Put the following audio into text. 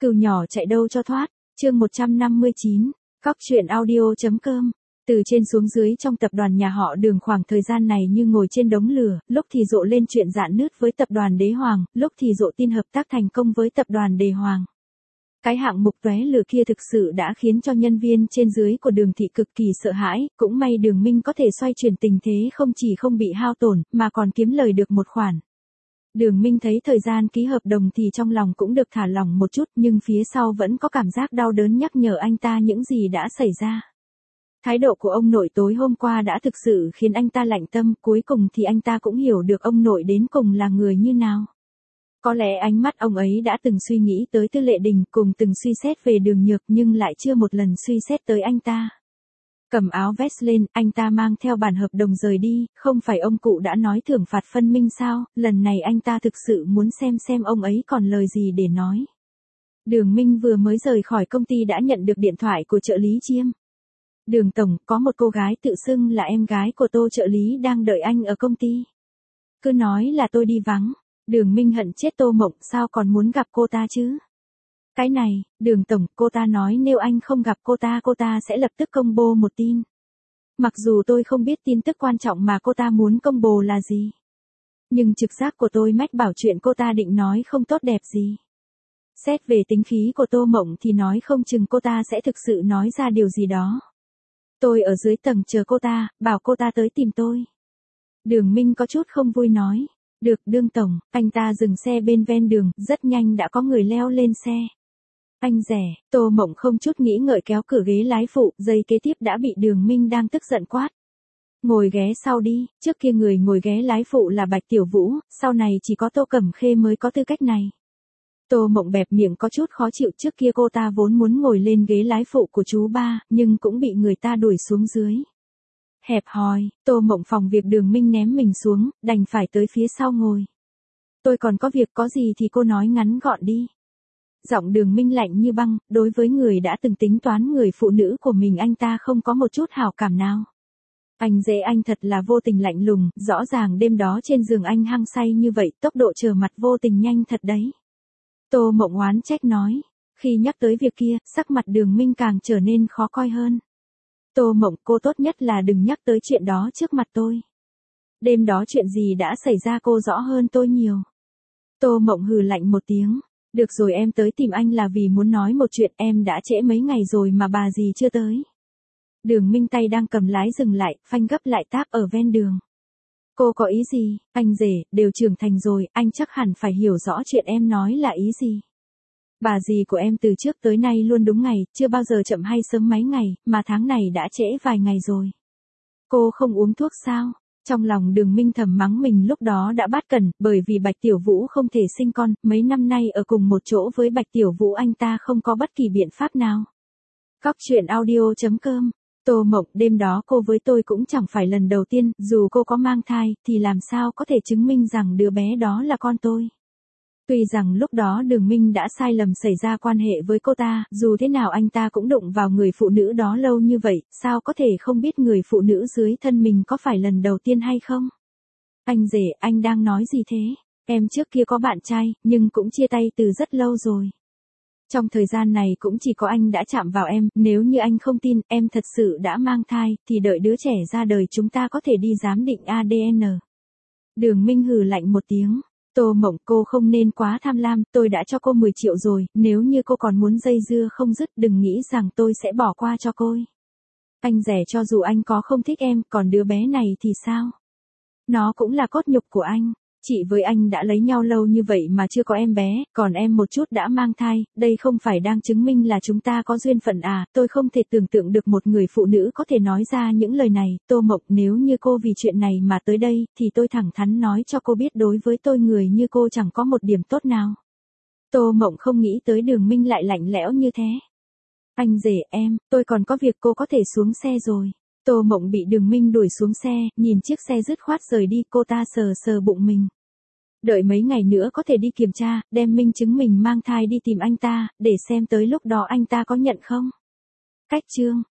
Cừu nhỏ chạy đâu cho thoát, chương 159, Cóc truyện audio.com. Từ trên xuống dưới trong tập đoàn nhà họ Đường khoảng thời gian này như ngồi trên đống lửa, lúc thì rộ lên chuyện rạn nứt với tập đoàn Đế Hoàng, lúc thì rộ tin hợp tác thành công với tập đoàn Đề Hoàng. Cái hạng mục tóe lửa kia thực sự đã khiến cho nhân viên trên dưới của Đường thị cực kỳ sợ hãi, cũng may Đường Minh có thể xoay chuyển tình thế, không chỉ không bị hao tổn, mà còn kiếm lời được một khoản. Đường Minh thấy thời gian ký hợp đồng thì trong lòng cũng được thả lỏng một chút, nhưng phía sau vẫn có cảm giác đau đớn nhắc nhở anh ta những gì đã xảy ra. Thái độ của ông nội tối hôm qua đã thực sự khiến anh ta lạnh tâm, cuối cùng thì anh ta cũng hiểu được ông nội đến cùng là người như nào. Có lẽ ánh mắt ông ấy đã từng suy nghĩ tới Tư Lệ Đình, cùng từng suy xét về Đường Nhược, nhưng lại chưa một lần suy xét tới anh ta. Cầm áo vest lên, anh ta mang theo bản hợp đồng rời đi, không phải ông cụ đã nói thưởng phạt phân minh sao, lần này anh ta thực sự muốn xem ông ấy còn lời gì để nói. Đường Minh vừa mới rời khỏi công ty đã nhận được điện thoại của trợ lý Chiêm. Đường tổng, có một cô gái tự xưng là em gái của Tô trợ lý đang đợi anh ở công ty. Cứ nói là tôi đi vắng. Đường Minh hận chết Tô Mộng, sao còn muốn gặp cô ta chứ? Cái này, Đường tổng, cô ta nói nếu anh không gặp cô ta sẽ lập tức công bố một tin. Mặc dù tôi không biết tin tức quan trọng mà cô ta muốn công bố là gì. Nhưng trực giác của tôi mách bảo chuyện cô ta định nói không tốt đẹp gì. Xét về tính khí của Tô Mộng thì nói không chừng cô ta sẽ thực sự nói ra điều gì đó. Tôi ở dưới tầng chờ cô ta, bảo cô ta tới tìm tôi. Đường Minh có chút không vui nói. Được, Đường tổng, anh ta dừng xe bên ven đường, rất nhanh đã có người leo lên xe. Anh rẻ, Tô Mộng không chút nghĩ ngợi kéo cửa ghế lái phụ, giây kế tiếp đã bị Đường Minh đang tức giận quát. Ngồi ghé sau đi, trước kia người ngồi ghé lái phụ là Bạch Tiểu Vũ, sau này chỉ có Tô Cẩm Khê mới có tư cách này. Tô Mộng bẹp miệng có chút khó chịu, trước kia cô ta vốn muốn ngồi lên ghế lái phụ của chú ba, nhưng cũng bị người ta đuổi xuống dưới. Hẹp hòi, Tô Mộng phòng việc Đường Minh ném mình xuống, đành phải tới phía sau ngồi. Tôi còn có việc, có gì thì cô nói ngắn gọn đi. Giọng Đường Minh lạnh như băng, đối với người đã từng tính toán người phụ nữ của mình anh ta không có một chút hảo cảm nào. Anh thật là vô tình lạnh lùng, rõ ràng đêm đó trên giường anh hăng say như vậy, tốc độ trở mặt vô tình nhanh thật đấy. Tô Mộng oán trách nói, khi nhắc tới việc kia, sắc mặt Đường Minh càng trở nên khó coi hơn. Tô Mộng, cô tốt nhất là đừng nhắc tới chuyện đó trước mặt tôi. Đêm đó chuyện gì đã xảy ra cô rõ hơn tôi nhiều. Tô Mộng hừ lạnh một tiếng. Được rồi, em tới tìm anh là vì muốn nói một chuyện, em đã trễ mấy ngày rồi mà bà gì chưa tới. Đường Minh tay đang cầm lái dừng lại, phanh gấp lại táp ở ven đường. Cô có ý gì, anh rể, đều trưởng thành rồi, anh chắc hẳn phải hiểu rõ chuyện em nói là ý gì. Bà dì của em từ trước tới nay luôn đúng ngày, chưa bao giờ chậm hay sớm mấy ngày, mà tháng này đã trễ vài ngày rồi. Cô không uống thuốc sao? Trong lòng Đường Minh thầm mắng mình lúc đó đã bát cẩn, bởi vì Bạch Tiểu Vũ không thể sinh con, mấy năm nay ở cùng một chỗ với Bạch Tiểu Vũ anh ta không có bất kỳ biện pháp nào. Cóc truyện audio.com. Tô Mộng, đêm đó cô với tôi cũng chẳng phải lần đầu tiên, dù cô có mang thai, thì làm sao có thể chứng minh rằng đứa bé đó là con tôi. Tuy rằng lúc đó Đường Minh đã sai lầm xảy ra quan hệ với cô ta, dù thế nào anh ta cũng đụng vào người phụ nữ đó lâu như vậy, sao có thể không biết người phụ nữ dưới thân mình có phải lần đầu tiên hay không? Anh rể, anh đang nói gì thế? Em trước kia có bạn trai, nhưng cũng chia tay từ rất lâu rồi. Trong thời gian này cũng chỉ có anh đã chạm vào em, nếu như anh không tin em thật sự đã mang thai, thì đợi đứa trẻ ra đời chúng ta có thể đi giám định ADN. Đường Minh hừ lạnh một tiếng. Tô Mộng, cô không nên quá tham lam, tôi đã cho cô 10 triệu rồi, nếu như cô còn muốn dây dưa không dứt đừng nghĩ rằng tôi sẽ bỏ qua cho cô. Anh rẻ, cho dù anh có không thích em, còn đứa bé này thì sao? Nó cũng là cốt nhục của anh. Chị với anh đã lấy nhau lâu như vậy mà chưa có em bé, còn em một chút đã mang thai, đây không phải đang chứng minh là chúng ta có duyên phận à, tôi không thể tưởng tượng được một người phụ nữ có thể nói ra những lời này. Tô Mộng, nếu như cô vì chuyện này mà tới đây, thì tôi thẳng thắn nói cho cô biết đối với tôi người như cô chẳng có một điểm tốt nào. Tô Mộng không nghĩ tới Đường Minh lại lạnh lẽo như thế. Anh rể, tôi còn có việc, cô có thể xuống xe rồi. Tô Mộng bị Đường Minh đuổi xuống xe, nhìn chiếc xe dứt khoát rời đi, cô ta sờ bụng mình. Đợi mấy ngày nữa có thể đi kiểm tra, đem minh chứng mình mang thai đi tìm anh ta, để xem tới lúc đó anh ta có nhận không. Cách chương